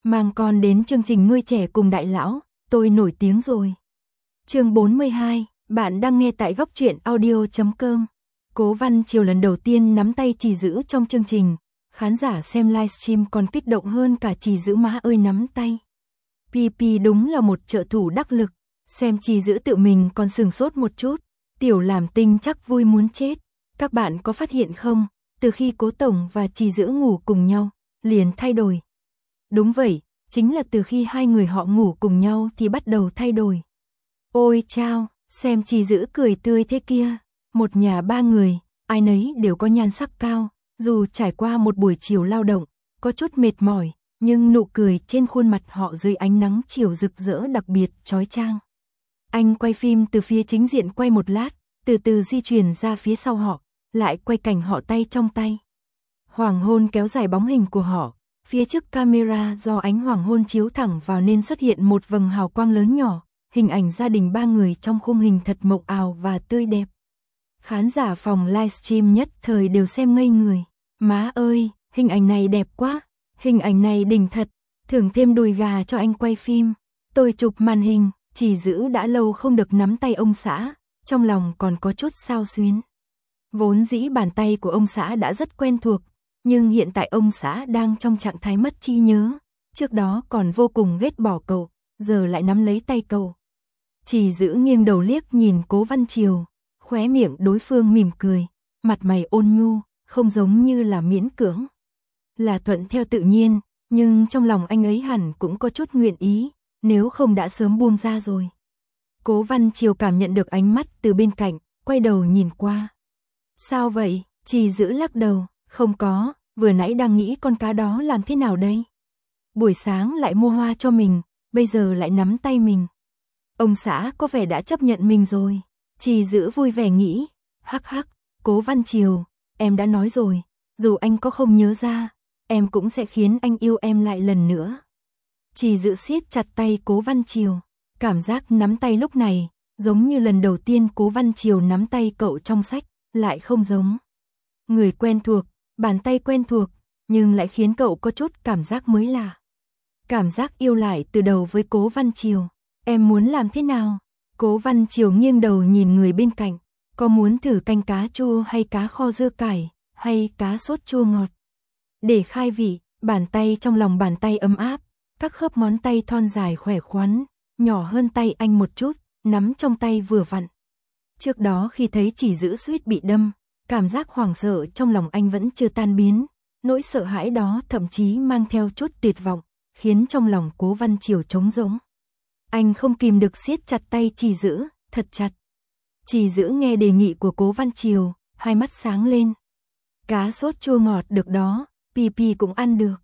Mang con đến chương trình nuôi trẻ cùng đại lão, tôi nổi tiếng rồi. Chương 42, bạn đang nghe tại góc truyện audio.com. Cố Văn Triều lần đầu tiên nắm tay Trì Dữ trong chương trình, khán giả xem livestream còn kích động hơn cả Trì Dữ má ơi nắm tay. PP đúng là một trợ thủ đắc lực, xem Trì Dữ tự mình còn sửng sốt một chút, tiểu làm tinh chắc vui muốn chết. Các bạn có phát hiện không, từ khi Cố Tổng và Trì Dữ ngủ cùng nhau, liền thay đổi. Đúng vậy, chính là từ khi hai người họ ngủ cùng nhau thì bắt đầu thay đổi. Ôi chao, xem Trì Dữ cười tươi thế kia, một nhà ba người, ai nấy đều có nhan sắc cao, dù trải qua một buổi chiều lao động, có chút mệt mỏi, nhưng nụ cười trên khuôn mặt họ dưới ánh nắng chiều rực rỡ đặc biệt chói chang. Anh quay phim từ phía chính diện quay một lát, từ từ di chuyển ra phía sau họ, lại quay cảnh họ tay trong tay. Hoàng hôn kéo dài bóng hình của họ, phía trước camera do ánh hoàng hôn chiếu thẳng vào nên xuất hiện một vầng hào quang lớn nhỏ, hình ảnh gia đình ba người trong khung hình thật mộng ảo và tươi đẹp. Khán giả phòng livestream nhất thời đều xem ngây người. Má ơi, hình ảnh này đẹp quá, hình ảnh này đỉnh thật, thưởng thêm đùi gà cho anh quay phim. Tôi chụp màn hình, Trì Dữ đã lâu không được nắm tay ông xã, trong lòng còn có chút xao xuyến. Vốn dĩ bàn tay của ông xã đã rất quen thuộc, nhưng hiện tại ông xã đang trong trạng thái mất trí nhớ, trước đó còn vô cùng ghét bỏ cậu, giờ lại nắm lấy tay cậu. Trì Dữ nghiêng đầu liếc nhìn Cố Văn Triều, khóe miệng đối phương mỉm cười, mặt mày ôn nhu, không giống như là miễn cưỡng. Là thuận theo tự nhiên, nhưng trong lòng anh ấy hẳn cũng có chút nguyện ý, nếu không đã sớm buông ra rồi. Cố Văn Triều cảm nhận được ánh mắt từ bên cạnh, quay đầu nhìn qua. Sao vậy? Trì Dữ lắc đầu, không có, vừa nãy đang nghĩ con cá đó làm thế nào đây? Buổi sáng lại mua hoa cho mình, bây giờ lại nắm tay mình. Ông xã có vẻ đã chấp nhận mình rồi. Trì Dữ vui vẻ nghĩ, hắc hắc, Cố Văn Triều, em đã nói rồi, dù anh có không nhớ ra, em cũng sẽ khiến anh yêu em lại lần nữa. Trì Dữ siết chặt tay Cố Văn Triều, cảm giác nắm tay lúc này, giống như lần đầu tiên Cố Văn Triều nắm tay cậu trong sách, lại không giống. Người quen thuộc, bàn tay quen thuộc, nhưng lại khiến cậu có chút cảm giác mới lạ. Cảm giác yêu lại từ đầu với Cố Văn Triều. Em muốn làm thế nào? Cố Văn Triều nghiêng đầu nhìn người bên cạnh, có muốn thử canh cá chua hay cá kho dưa cải, hay cá sốt chua ngọt? Để khai vị, bàn tay trong lòng bàn tay ấm áp, các khớp ngón tay thon dài khỏe khoắn, nhỏ hơn tay anh một chút, nắm trong tay vừa vặn. Trước đó khi thấy Trì Dữ suýt bị đâm, cảm giác hoảng sợ trong lòng anh vẫn chưa tan biến, nỗi sợ hãi đó thậm chí mang theo chút tuyệt vọng, khiến trong lòng Cố Văn Triều trống rỗng. Anh không kìm được siết chặt tay Trì Dữ, thật chặt. Trì Dữ nghe đề nghị của Cố Văn Triều, hai mắt sáng lên. Cá sốt chua ngọt được đó, PP cũng ăn được.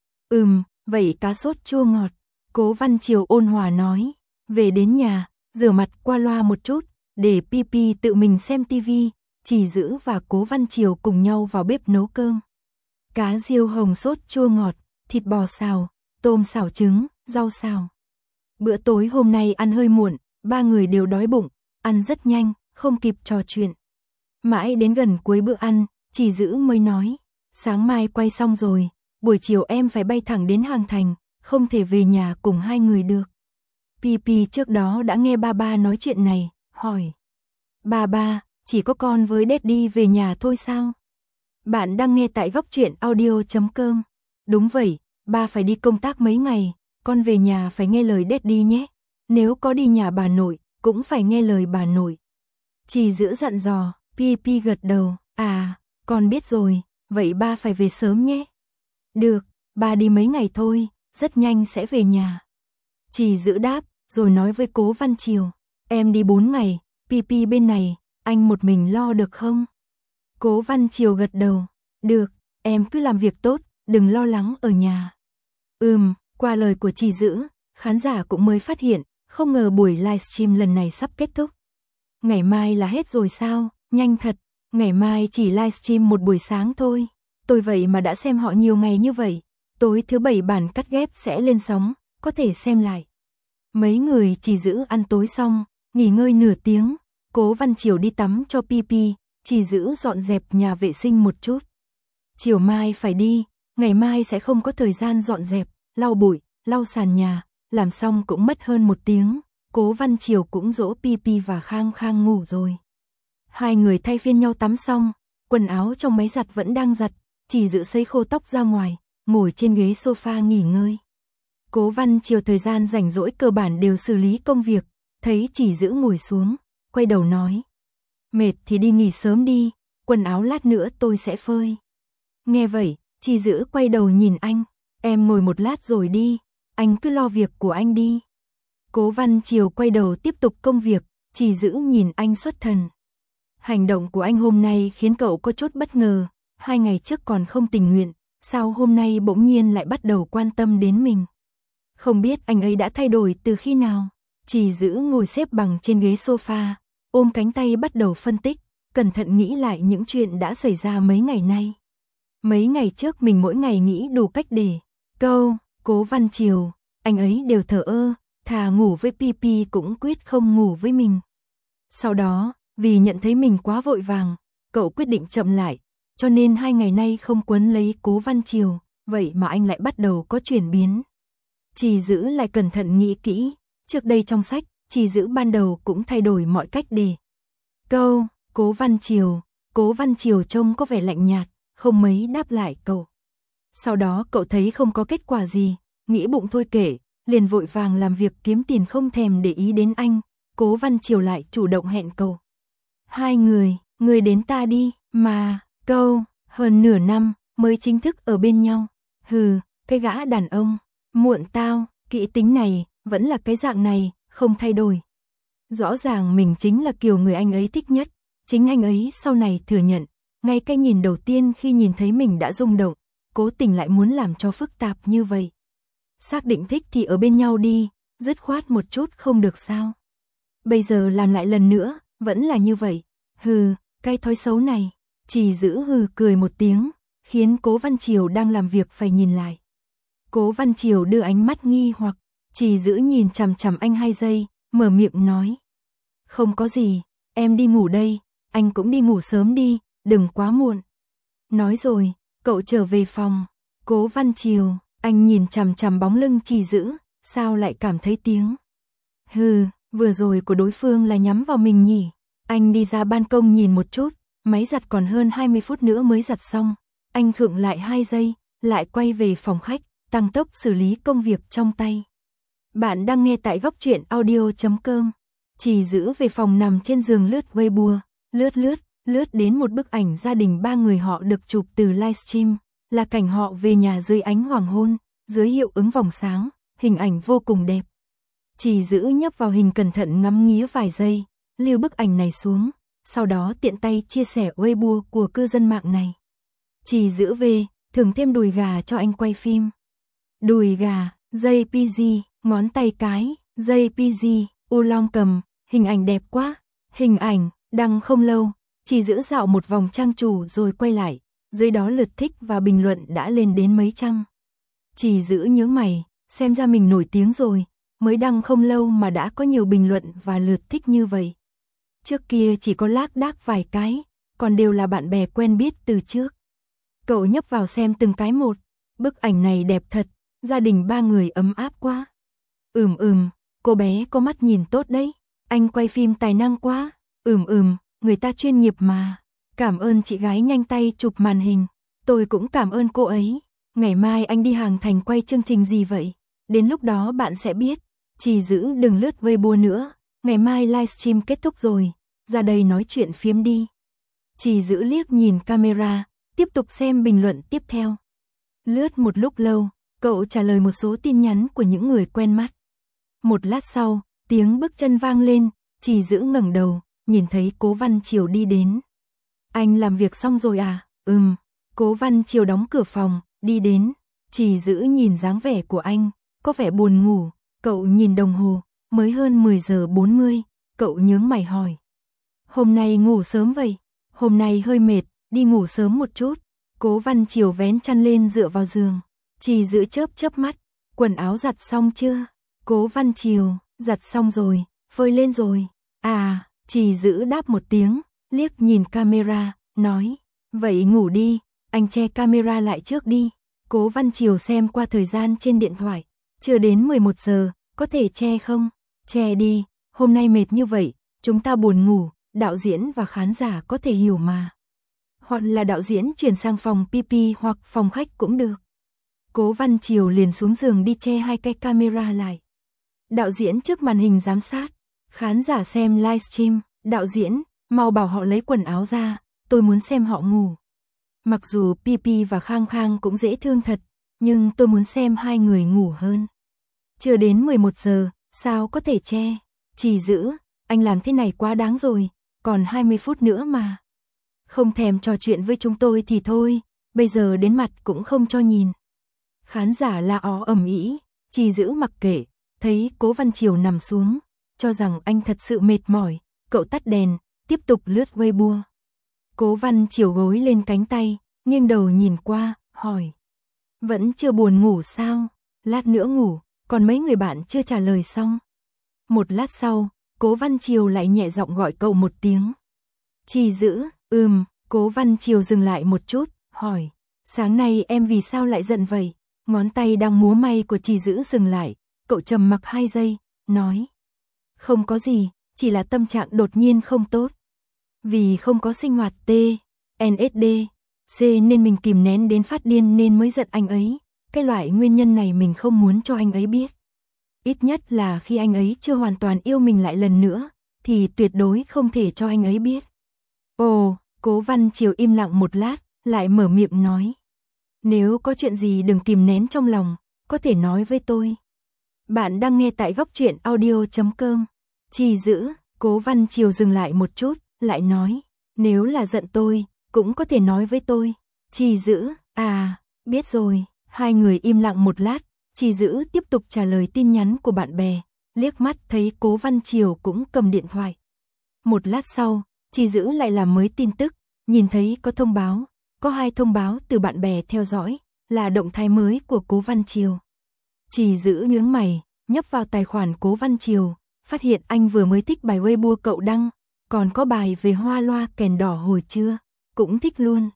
Vậy cá sốt chua ngọt. Cố Văn Triều ôn hòa nói, về đến nhà, rửa mặt qua loa một chút, để PP tự mình xem tivi. Trì Dữ và Cố Văn Triều cùng nhau vào bếp nấu cơm. Cá riêu hồng sốt chua ngọt, thịt bò xào, tôm xào trứng, rau xào. Bữa tối hôm nay ăn hơi muộn, ba người đều đói bụng, ăn rất nhanh, không kịp trò chuyện. Mãi đến gần cuối bữa ăn, Trì Dữ mới nói, sáng mai quay xong rồi, buổi chiều em phải bay thẳng đến Hàng Thành, không thể về nhà cùng hai người được. PP trước đó đã nghe ba nói chuyện này, hỏi. Ba, chỉ có con với Daddy về nhà thôi sao? Bạn đang nghe tại góc truyện audio.com. Đúng vậy, ba phải đi công tác mấy ngày, con về nhà phải nghe lời Daddy nhé. Nếu có đi nhà bà nội, cũng phải nghe lời bà nội. Trì Dữ dặn dò, PP gật đầu, con biết rồi, vậy ba phải về sớm nhé. Được, ba đi mấy ngày thôi, rất nhanh sẽ về nhà. Trì Dữ đáp, rồi nói với Cố Văn Triều, em đi 4 ngày, PP bên này, anh một mình lo được không? Cố Văn Triều gật đầu, được, em cứ làm việc tốt, đừng lo lắng ở nhà. Qua lời của Trì Dữ, khán giả cũng mới phát hiện, không ngờ buổi livestream lần này sắp kết thúc. Ngày mai là hết rồi sao? Nhanh thật, ngày mai chỉ livestream một buổi sáng thôi. Tôi vậy mà đã xem họ nhiều ngày như vậy. Tối thứ 7 bản cắt ghép sẽ lên sóng, có thể xem lại. Mấy người Trì Dữ ăn tối xong, nghỉ ngơi nửa tiếng, Cố Văn Triều đi tắm cho PP, Trì Dữ dọn dẹp nhà vệ sinh một chút. Chiều mai phải đi, ngày mai sẽ không có thời gian dọn dẹp, lau bụi, lau sàn nhà, làm xong cũng mất hơn 1 tiếng, Cố Văn Triều cũng dỗ Pi và Khang Khang ngủ rồi. Hai người thay phiên nhau tắm xong, quần áo trong máy giặt vẫn đang giặt, chỉ Dữ sấy khô tóc ra ngoài, ngồi trên ghế sofa nghỉ ngơi. Cố Văn Triều thời gian rảnh rỗi cơ bản đều xử lý công việc, thấy chỉ Dữ ngồi xuống, quay đầu nói. Mệt thì đi nghỉ sớm đi, quần áo lát nữa tôi sẽ phơi. Nghe vậy, chỉ Dữ quay đầu nhìn anh, em ngồi một lát rồi đi, anh cứ lo việc của anh đi. Cố Văn Triều quay đầu tiếp tục công việc, chỉ Dữ nhìn anh xuất thần. Hành động của anh hôm nay khiến cậu có chút bất ngờ, 2 ngày trước còn không tình nguyện, sao hôm nay bỗng nhiên lại bắt đầu quan tâm đến mình. Không biết anh ấy đã thay đổi từ khi nào. Chỉ Dữ ngồi xếp bằng trên ghế sofa, ôm cánh tay bắt đầu phân tích, cẩn thận nghĩ lại những chuyện đã xảy ra mấy ngày nay. Mấy ngày trước mình mỗi ngày nghĩ đủ cách để Cố Văn Triều, anh ấy đều thờ ơ, thà ngủ với Pi cũng quyết không ngủ với mình. Sau đó, vì nhận thấy mình quá vội vàng, cậu quyết định chậm lại, cho nên 2 ngày nay không quấn lấy Cố Văn Triều, vậy mà anh lại bắt đầu có chuyển biến. Chỉ Dữ lại cẩn thận nghĩ kỹ, trước đây trong sách, Chỉ Dữ ban đầu cũng thay đổi mọi cách để Cố Văn Triều trông có vẻ lạnh nhạt, không mấy đáp lại cậu. Sau đó cậu thấy không có kết quả gì, nghĩ bụng thôi kệ, liền vội vàng làm việc kiếm tiền không thèm để ý đến anh. Cố Văn Triều lại chủ động hẹn cậu. 2 người đến ta đi, mà, hơn nửa năm mới chính thức ở bên nhau. Hừ, cái gã đàn ông, muộn tao, kỹ tính này, vẫn là cái dạng này, không thay đổi. Rõ ràng mình chính là kiểu người anh ấy thích nhất, chính anh ấy sau này thừa nhận, ngay cái nhìn đầu tiên khi nhìn thấy mình đã rung động, cố tình lại muốn làm cho phức tạp như vậy. Xác định thích thì ở bên nhau đi, dứt khoát một chút không được sao. Bây giờ làm lại lần nữa, vẫn là như vậy. Hừ, cái thói xấu này. Chỉ Dữ hừ cười một tiếng, khiến Cố Văn Triều đang làm việc phải nhìn lại. Cố Văn Triều đưa ánh mắt nghi hoặc, Chỉ Dữ nhìn chằm chằm anh 2 giây, mở miệng nói. Không có gì, em đi ngủ đây, anh cũng đi ngủ sớm đi, đừng quá muộn. Nói rồi, cậu trở về phòng. Cố Văn Triều, anh nhìn chằm chằm bóng lưng Chỉ Dữ, sao lại cảm thấy tiếng. Hừ, vừa rồi của đối phương là nhắm vào mình nhỉ. Anh đi ra ban công nhìn một chút, máy giặt còn hơn 20 phút nữa mới giặt xong. Anh khựng lại 2 giây, lại quay về phòng khách, tăng tốc xử lý công việc trong tay. Bạn đang nghe tại Góc Truyện Audio.com. Chỉ Dữ về phòng nằm trên giường lướt Weibo, lướt đến một bức ảnh gia đình 3 người họ được chụp từ livestream, là cảnh họ về nhà dưới ánh hoàng hôn, dưới hiệu ứng vòng sáng, hình ảnh vô cùng đẹp. Chỉ Dữ nhấp vào hình cẩn thận ngắm nghía vài giây, lưu bức ảnh này xuống, sau đó tiện tay chia sẻ Weibo của cư dân mạng này. Chỉ Dữ về, thưởng thêm đùi gà cho anh quay phim. Đùi gà, JPG, ngón tay cái, JPG, u long cầm, hình ảnh đẹp quá. Hình ảnh, đăng không lâu, Chỉ Dữ dạo một vòng trang chủ rồi quay lại, dưới đó lượt thích và bình luận đã lên đến mấy trăm. Chỉ Dữ nhướng mày, xem ra mình nổi tiếng rồi, mới đăng không lâu mà đã có nhiều bình luận và lượt thích như vậy. Trước kia chỉ có lác đác vài cái, còn đều là bạn bè quen biết từ trước. Cậu nhấp vào xem từng cái một, bức ảnh này đẹp thật, gia đình 3 người ấm áp quá. Cô bé có mắt nhìn tốt đấy, anh quay phim tài năng quá. Người ta chuyên nghiệp mà. Cảm ơn chị gái nhanh tay chụp màn hình, tôi cũng cảm ơn cô ấy. Ngày mai anh đi Hàng Thành quay chương trình gì vậy? Đến lúc đó bạn sẽ biết. Chỉ Dữ đừng lướt Weibo nữa, ngày mai livestream kết thúc rồi, ra đây nói chuyện phiếm đi. Chỉ Dữ liếc nhìn camera, tiếp tục xem bình luận tiếp theo. Lướt một lúc lâu, cậu trả lời một số tin nhắn của những người quen mắt. Một lát sau, tiếng bước chân vang lên, Chỉ Dữ ngẩng đầu, nhìn thấy Cố Văn Triều đi đến. Anh làm việc xong rồi à? Cố Văn Triều đóng cửa phòng, đi đến. Chỉ Dữ nhìn dáng vẻ của anh, có vẻ buồn ngủ. Cậu nhìn đồng hồ, mới hơn 10 giờ 40, cậu nhướng mày hỏi. Hôm nay ngủ sớm vậy? Hôm nay hơi mệt, đi ngủ sớm một chút. Cố Văn Triều vén chăn lên dựa vào giường. Chỉ Dữ chớp mắt, quần áo giặt xong chưa? Cố Văn Triều, giặt xong rồi, phơi lên rồi. À, Chỉ Dữ đáp một tiếng, liếc nhìn camera, nói. Vậy ngủ đi, anh che camera lại trước đi. Cố Văn Triều xem qua thời gian trên điện thoại. Chưa đến 11 giờ, có thể che không? Che đi, hôm nay mệt như vậy, chúng ta buồn ngủ, đạo diễn và khán giả có thể hiểu mà. Hoặc là đạo diễn chuyển sang phòng PP hoặc phòng khách cũng được. Cố Văn Triều liền xuống giường đi che hai cái camera lại. Đạo diễn trước màn hình giám sát, khán giả xem livestream, đạo diễn, mau bảo họ lấy quần áo ra, tôi muốn xem họ ngủ. Mặc dù PP và Khang Khang cũng dễ thương thật, nhưng tôi muốn xem hai người ngủ hơn. Chưa đến 11 giờ, sao có thể che? Chỉ giữ, anh làm thế này quá đáng rồi, còn 20 phút nữa mà. Không thèm trò chuyện với chúng tôi thì thôi, bây giờ đến mặt cũng không cho nhìn. Khán giả la ó ầm ĩ, Chỉ giữ mặc kệ, thấy Cố Văn Triều nằm xuống, cho rằng anh thật sự mệt mỏi, cậu tắt đèn, tiếp tục lướt Weibo. Cố Văn Triều gối lên cánh tay, nghiêng đầu nhìn qua, hỏi. Vẫn chưa buồn ngủ sao? Lát nữa ngủ, còn mấy người bạn chưa trả lời xong. Một lát sau, Cố Văn Triều lại nhẹ giọng gọi cậu một tiếng. Chỉ giữ, Cố Văn Triều dừng lại một chút, hỏi. Sáng nay em vì sao lại giận vậy? Ngón tay đang múa may của Chỉ giữ dừng lại, cậu trầm mặc 2 giây, nói. Không có gì, chỉ là tâm trạng đột nhiên không tốt. Vì không có sinh hoạt T, NSD, C nên mình kìm nén đến phát điên nên mới giận anh ấy. Cái loại nguyên nhân này mình không muốn cho anh ấy biết. Ít nhất là khi anh ấy chưa hoàn toàn yêu mình lại lần nữa, thì tuyệt đối không thể cho anh ấy biết. Ồ, Cố Văn Triều im lặng một lát, lại mở miệng nói. Nếu có chuyện gì đừng kìm nén trong lòng, có thể nói với tôi. Bạn đang nghe tại góc truyện audio.com. Chỉ giữ, Cố Văn Triều dừng lại một chút, lại nói. Nếu là giận tôi, cũng có thể nói với tôi. Chỉ giữ, biết rồi. Hai người im lặng một lát, Chỉ giữ tiếp tục trả lời tin nhắn của bạn bè, liếc mắt thấy Cố Văn Triều cũng cầm điện thoại. Một lát sau, Chỉ giữ lại làm mới tin tức, nhìn thấy có thông báo, có 2 thông báo từ bạn bè theo dõi, là động thái mới của Cố Văn Triều. Chỉ giữ nhướng mày, nhấp vào tài khoản Cố Văn Triều, phát hiện anh vừa mới thích bài Weibo cậu đăng, còn có bài về hoa loa kèn đỏ hồi trưa, cũng thích luôn.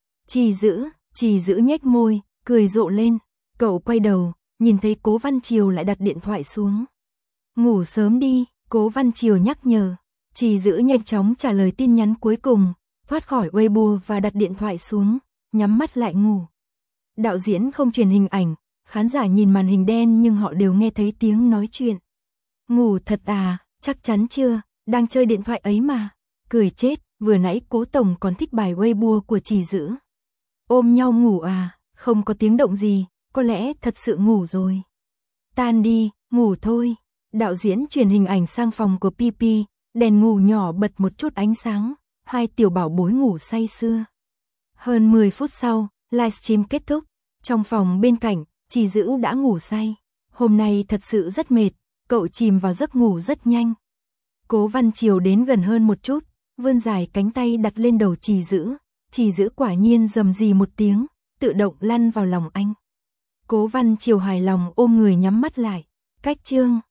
Chỉ giữ nhếch môi, cười rộ lên, cậu quay đầu, nhìn thấy Cố Văn Triều lại đặt điện thoại xuống. Ngủ sớm đi, Cố Văn Triều nhắc nhở. Chỉ giữ nhanh chóng trả lời tin nhắn cuối cùng, thoát khỏi Weibo và đặt điện thoại xuống, nhắm mắt lại ngủ. Đạo diễn không truyền hình ảnh, khán giả nhìn màn hình đen nhưng họ đều nghe thấy tiếng nói chuyện. Ngủ thật à, chắc chắn chưa, đang chơi điện thoại ấy mà. Cười chết, vừa nãy Cố Tổng còn thích bài Weibo của Chỉ giữ. Ôm nhau ngủ à, không có tiếng động gì, có lẽ thật sự ngủ rồi. Tan đi, ngủ thôi. Đạo diễn truyền hình ảnh sang phòng của PP, đèn ngủ nhỏ bật một chút ánh sáng, 2 tiểu bảo bối ngủ say sưa. Hơn 10 phút sau, livestream kết thúc, trong phòng bên cạnh, Chỉ giữ đã ngủ say. Hôm nay thật sự rất mệt, cậu chìm vào giấc ngủ rất nhanh. Cố Văn Triều đến gần hơn một chút, vươn dài cánh tay đặt lên đầu Chỉ giữ quả nhiên rầm rì một tiếng, tự động lăn vào lòng anh. Cố Văn Triều hài lòng ôm người nhắm mắt lại. Cách chương